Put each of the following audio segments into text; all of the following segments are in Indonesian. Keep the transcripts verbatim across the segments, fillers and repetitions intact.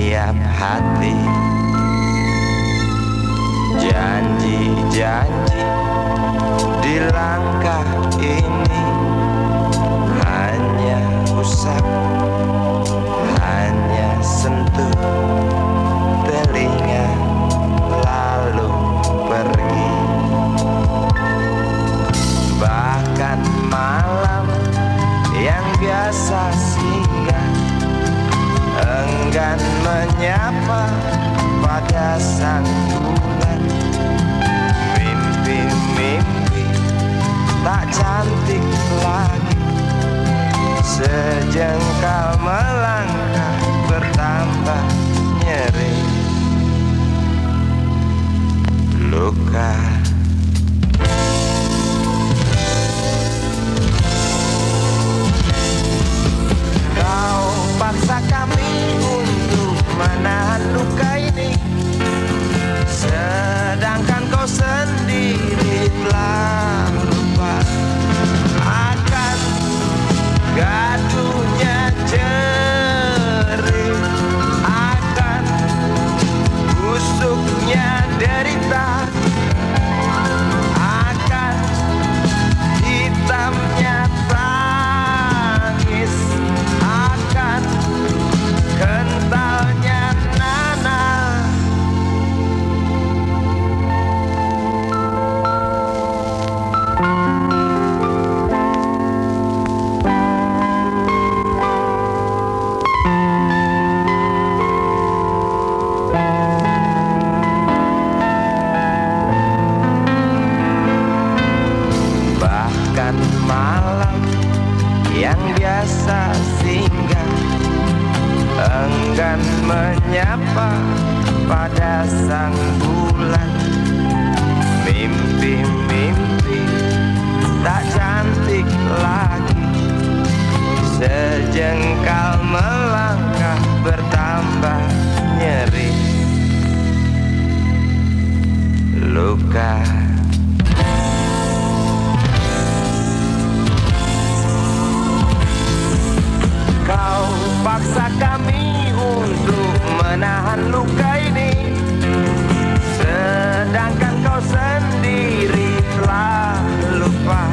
tiap hati. Janji-janji di langkah ini hanya usap, hanya sentuh telinga lalu pergi. Bahkan malam yang biasa singgah enggan menyapa pada sang bulan. Mimpi-mimpi tak cantik lagi, sejengkal melangkah bertambah nyeri. Luka kau paksa kami untuk menahan luka ini, sedangkan kau sendiri telah lupa akan gaduhnya jerih, akan busuknya derita, akan hitamnya tangis, akan kentalnya nanah. Bahkan malam yang biasa singgah enggan menyapa pada sang bulan. Mimpi-mimpi tak cantik lagi, sejengkal melangkah bertambah nyeri. Luka kau paksa kami untuk menahan luka ini, sedangkan kau sendiri telah lupa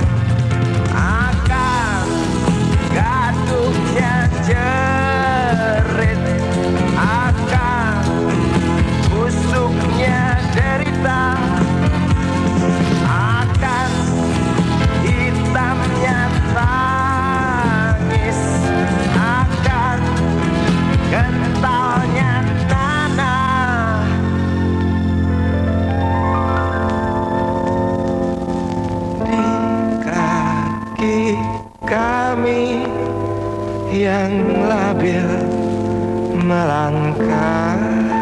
akan gaduhnya jerit, akan busuknya derita, akan hitamnya tangis, akan kentalnya nanah. Di kaki kami yang labil melangkah,